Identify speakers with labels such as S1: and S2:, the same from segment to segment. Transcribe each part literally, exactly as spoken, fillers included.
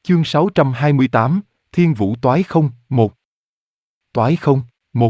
S1: Chương sáu trăm hai mươi tám, Thiên Vũ Toái Không, một. Toái Không, một.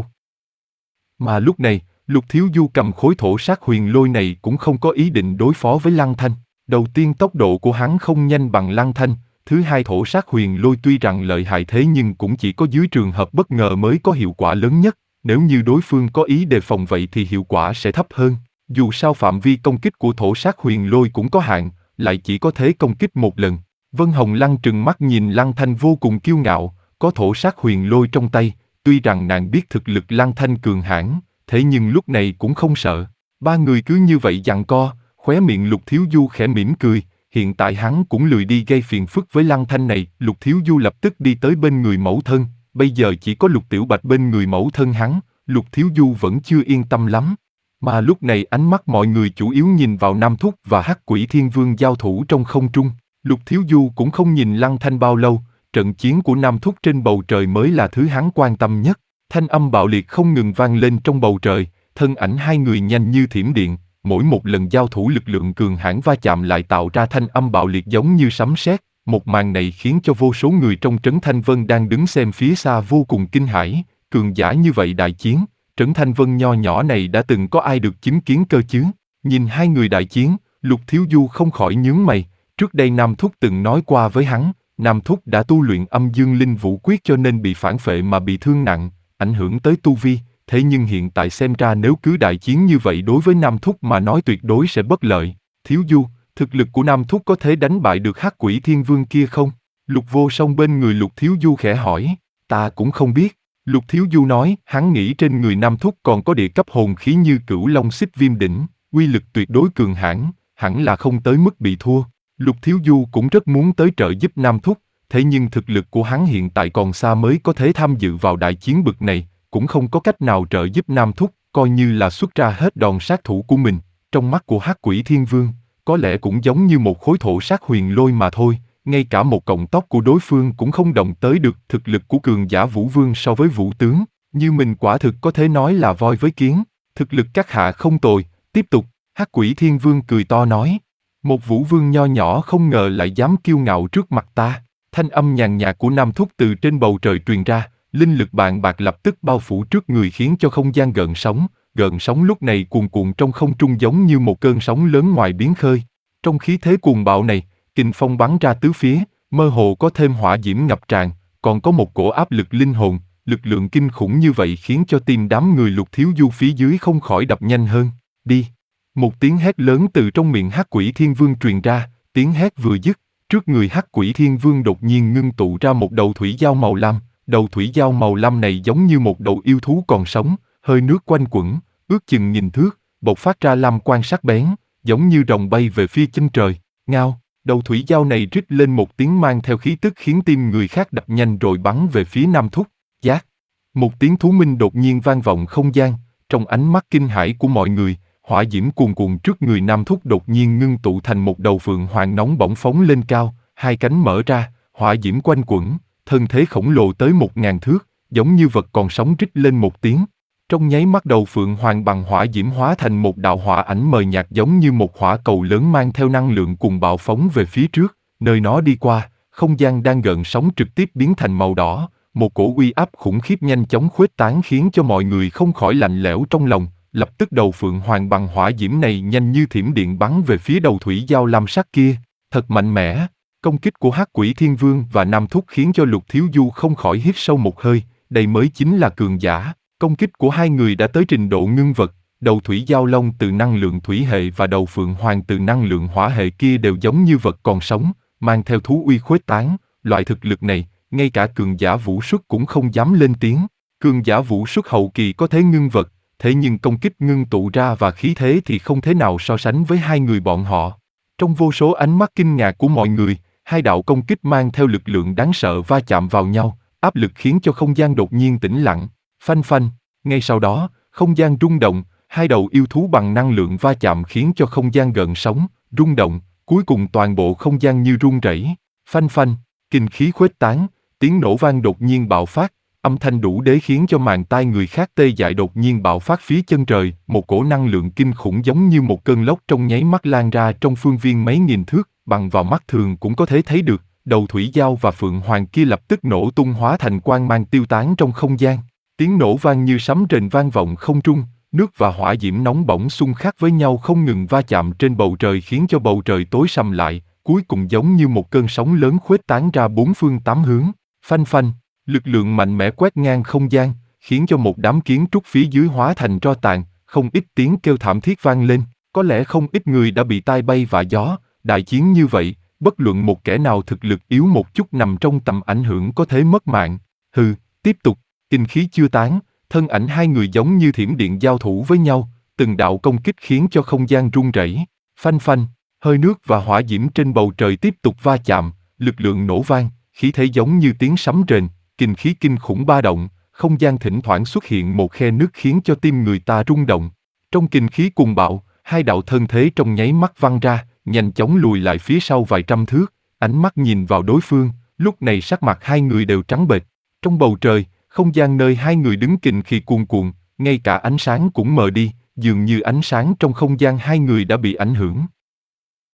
S1: Mà lúc này, Lục Thiếu Du cầm khối thổ sát huyền lôi này cũng không có ý định đối phó với Lăng Thanh. Đầu tiên tốc độ của hắn không nhanh bằng Lăng Thanh, thứ hai thổ sát huyền lôi tuy rằng lợi hại thế nhưng cũng chỉ có dưới trường hợp bất ngờ mới có hiệu quả lớn nhất. Nếu như đối phương có ý đề phòng vậy thì hiệu quả sẽ thấp hơn. Dù sao phạm vi công kích của thổ sát huyền lôi cũng có hạn, lại chỉ có thể công kích một lần. Vân Hồng Lăng trừng mắt nhìn Lăng Thanh vô cùng kiêu ngạo, có thổ sát huyền lôi trong tay, tuy rằng nàng biết thực lực Lăng Thanh cường hãn, thế nhưng lúc này cũng không sợ. Ba người cứ như vậy giằng co, khóe miệng Lục Thiếu Du khẽ mỉm cười, hiện tại hắn cũng lười đi gây phiền phức với Lăng Thanh này. Lục Thiếu Du lập tức đi tới bên người mẫu thân, bây giờ chỉ có Lục Tiểu Bạch bên người mẫu thân hắn, Lục Thiếu Du vẫn chưa yên tâm lắm. Mà lúc này ánh mắt mọi người chủ yếu nhìn vào Nam Thúc và Hắc Quỷ Thiên Vương giao thủ trong không trung. Lục Thiếu Du cũng không nhìn Lăng Thanh bao lâu, trận chiến của Nam Thúc trên bầu trời mới là thứ hắn quan tâm nhất. Thanh âm bạo liệt không ngừng vang lên trong bầu trời, thân ảnh hai người nhanh như thiểm điện, mỗi một lần giao thủ lực lượng cường hãn va chạm lại tạo ra thanh âm bạo liệt giống như sấm sét. Một màn này khiến cho vô số người trong Trấn Thanh Vân đang đứng xem phía xa vô cùng kinh hãi, cường giả như vậy đại chiến, Trấn Thanh Vân nho nhỏ này đã từng có ai được chứng kiến cơ chứ? Nhìn hai người đại chiến, Lục Thiếu Du không khỏi nhướng mày, trước đây Nam Thúc từng nói qua với hắn, Nam Thúc đã tu luyện âm dương linh vũ quyết cho nên bị phản phệ mà bị thương nặng, ảnh hưởng tới tu vi, thế nhưng hiện tại xem ra nếu cứ đại chiến như vậy đối với Nam Thúc mà nói tuyệt đối sẽ bất lợi. Thiếu Du, thực lực của Nam Thúc có thể đánh bại được Hắc Quỷ Thiên Vương kia không? Lục Vô Song bên người Lục Thiếu Du khẽ hỏi. Ta cũng không biết. Lục Thiếu Du nói, hắn nghĩ trên người Nam Thúc còn có địa cấp hồn khí như Cửu Long Xích Viêm Đỉnh, uy lực tuyệt đối cường hãn, hẳn là không tới mức bị thua. Lục Thiếu Du cũng rất muốn tới trợ giúp Nam Thúc, thế nhưng thực lực của hắn hiện tại còn xa mới có thể tham dự vào đại chiến bực này, cũng không có cách nào trợ giúp Nam Thúc, coi như là xuất ra hết đòn sát thủ của mình. Trong mắt của Hắc Quỷ Thiên Vương, có lẽ cũng giống như một khối thổ sát huyền lôi mà thôi, ngay cả một cọng tóc của đối phương cũng không động tới được. Thực lực của cường giả Vũ Vương so với Vũ Tướng, như mình quả thực có thể nói là voi với kiến, thực lực các hạ không tồi. Tiếp tục, Hắc Quỷ Thiên Vương cười to nói, một Vũ Vương nho nhỏ không ngờ lại dám kiêu ngạo trước mặt ta. Thanh âm nhàn nhạt của Nam Thúc từ trên bầu trời truyền ra, linh lực bàn bạc lập tức bao phủ trước người khiến cho không gian gợn sóng, gợn sóng lúc này cuồn cuộn trong không trung giống như một cơn sóng lớn ngoài biển khơi. Trong khí thế cuồng bạo này, kình phong bắn ra tứ phía, mơ hồ có thêm hỏa diễm ngập tràn, còn có một cổ áp lực linh hồn, lực lượng kinh khủng như vậy khiến cho tim đám người Lục Thiếu Du phía dưới không khỏi đập nhanh hơn. Đi! Một tiếng hét lớn từ trong miệng Hắc Quỷ Thiên Vương truyền ra, tiếng hét vừa dứt, trước người Hắc Quỷ Thiên Vương đột nhiên ngưng tụ ra một đầu thủy dao màu lam. Đầu thủy dao màu lam này giống như một đầu yêu thú còn sống, hơi nước quanh quẩn, ước chừng nghìn thước, bộc phát ra lam quang sắc bén, giống như rồng bay về phía chân trời. Ngao, đầu thủy dao này rít lên một tiếng mang theo khí tức khiến tim người khác đập nhanh rồi bắn về phía Nam Thúc. Giác, một tiếng thú minh đột nhiên vang vọng không gian, trong ánh mắt kinh hãi của mọi người, hỏa diễm cuồn cuộn trước người Nam Thúc đột nhiên ngưng tụ thành một đầu phượng hoàng nóng bỏng phóng lên cao, hai cánh mở ra, hỏa diễm quanh quẩn, thân thế khổng lồ tới một ngàn thước, giống như vật còn sống rít lên một tiếng. Trong nháy mắt đầu phượng hoàng bằng hỏa diễm hóa thành một đạo hỏa ảnh mờ nhạt giống như một hỏa cầu lớn mang theo năng lượng cuồng bạo phóng về phía trước, nơi nó đi qua, không gian đang gợn sóng trực tiếp biến thành màu đỏ, một cổ uy áp khủng khiếp nhanh chóng khuếch tán khiến cho mọi người không khỏi lạnh lẽo trong lòng. Lập tức đầu phượng hoàng bằng hỏa diễm này nhanh như thiểm điện bắn về phía đầu thủy dao lam sắc kia, thật mạnh mẽ. Công kích của Hắc Quỷ Thiên Vương và Nam Thúc khiến cho Lục Thiếu Du không khỏi hít sâu một hơi, đây mới chính là cường giả. Công kích của hai người đã tới trình độ ngưng vật, đầu thủy giao long từ năng lượng thủy hệ và đầu phượng hoàng từ năng lượng hỏa hệ kia đều giống như vật còn sống, mang theo thú uy khuếch tán. Loại thực lực này, ngay cả cường giả vũ xuất cũng không dám lên tiếng. Cường giả vũ xuất hậu kỳ có thể ngưng vật, thế nhưng công kích ngưng tụ ra và khí thế thì không thể nào so sánh với hai người bọn họ. Trong vô số ánh mắt kinh ngạc của mọi người, hai đạo công kích mang theo lực lượng đáng sợ va chạm vào nhau, áp lực khiến cho không gian đột nhiên tĩnh lặng, phanh phanh. Ngay sau đó, không gian rung động, hai đầu yêu thú bằng năng lượng va chạm khiến cho không gian gợn sóng, rung động, cuối cùng toàn bộ không gian như rung rẩy, phanh phanh, kinh khí khuếch tán, tiếng nổ vang đột nhiên bạo phát, âm thanh đủ để khiến cho màng tai người khác tê dại đột nhiên bạo phát phía chân trời, một cổ năng lượng kinh khủng giống như một cơn lốc trong nháy mắt lan ra trong phương viên mấy nghìn thước, bằng vào mắt thường cũng có thể thấy được, đầu thủy giao và phượng hoàng kia lập tức nổ tung hóa thành quang mang tiêu tán trong không gian. Tiếng nổ vang như sấm rền vang vọng không trung, nước và hỏa diễm nóng bỏng xung khắc với nhau không ngừng va chạm trên bầu trời khiến cho bầu trời tối sầm lại, cuối cùng giống như một cơn sóng lớn khuếch tán ra bốn phương tám hướng. Phanh phanh, lực lượng mạnh mẽ quét ngang không gian, khiến cho một đám kiến trúc phía dưới hóa thành tro tàn, không ít tiếng kêu thảm thiết vang lên, có lẽ không ít người đã bị tai bay vạ gió. Đại chiến như vậy, bất luận một kẻ nào thực lực yếu một chút nằm trong tầm ảnh hưởng có thể mất mạng. Hừ, tiếp tục, kinh khí chưa tán, thân ảnh hai người giống như thiểm điện giao thủ với nhau, từng đạo công kích khiến cho không gian rung rẩy. Phanh phanh, hơi nước và hỏa diễm trên bầu trời tiếp tục va chạm, lực lượng nổ vang, khí thế giống như tiếng sấm rền, kinh khí kinh khủng ba động, không gian thỉnh thoảng xuất hiện một khe nước khiến cho tim người ta rung động. Trong kinh khí cuồng bạo, hai đạo thân thế trong nháy mắt văng ra, nhanh chóng lùi lại phía sau vài trăm thước, ánh mắt nhìn vào đối phương, lúc này sắc mặt hai người đều trắng bệch. Trong bầu trời, không gian nơi hai người đứng kình khi cuồn cuộn, ngay cả ánh sáng cũng mờ đi, dường như ánh sáng trong không gian hai người đã bị ảnh hưởng.